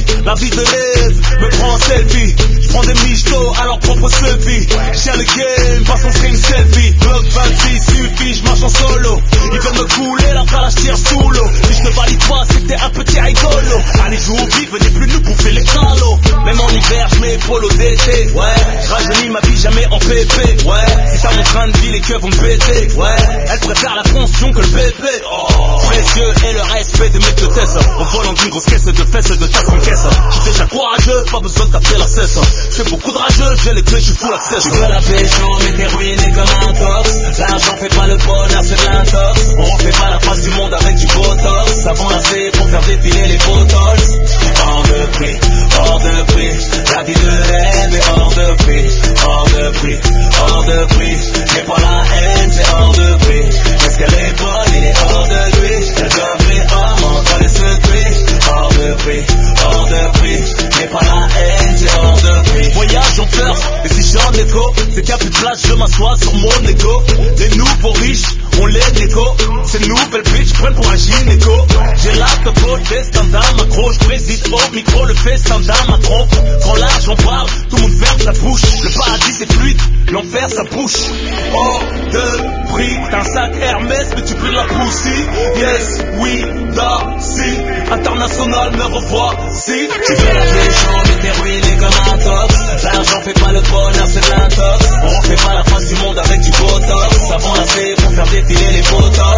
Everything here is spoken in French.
La vie de rêve me prend en selfie. J'prends des michtos à leur propre selfie. J'ai le game, passe en stream selfie. Glock 26 suffit, j'marche en solo. Ils veulent me couler, la calage tire sous l'eau. Si je te valide pas, c'est que t'es un petit rigolo. Allez, joue au vif, venez plus nous bouffer les calots. Même en hiver, j'mets polo d'été. Ouais, j'rajeunis ma vie jamais en PP. Ouais, si ça mon train de vie, les keufs vont me péter. Ouais, elle préfère la fonction que le bébé. Oh, précieux et le respect des mecs de test. En volant d'une grosse caisse de fesses de tasse en caisse. J'suis déjà courageux, pas besoin de taper la cesse. C'est beaucoup de rageux, j'ai les clés, j'suis full access. Tu veux la pécho, mais t'es ruiné comme un tox. L'argent fait pas le bonheur, c'est de l'intox. On refait pas la face du monde avec du botox. Savon assez pour faire défiler les photos. Hors de prix, hors de prix. La vie de rêve est hors de prix. Hors de prix, hors de prix. Mais pas la haine, c'est hors de prix. Qu'est-ce qu'elle est bonne, il est hors de lui. Elle doit briller, oh mon dans les secrets. Hors de prix, hors de prix. Mais pas la haine, c'est hors de prix. Voyage en first, et si j'ai en écho, c'est qu'il n'y a plus de place, je m'assois sur mon égo. Les nouveaux riches, on les déco. Ces nouvelles bitches prennent pour un gynéco. J'ai la topo, des standards macro. J'préside au micro, le fait standard ma trompe. Quand l'argent parle, tout le monde ferme sa bouche. Le paradis c'est fluide, l'enfer ça bouche. Hors de prix, t'as un sac Hermès mais tu pries la poussie. Yes, oui, da, si. International, me revois, si. Tu veux la pécho, mais t'es ruiné comme un tox. L'argent fait pas le bonheur, c'est de l'intox. On refait pas la face du monde avec du botox. Savon assez pour faire défiler les photos.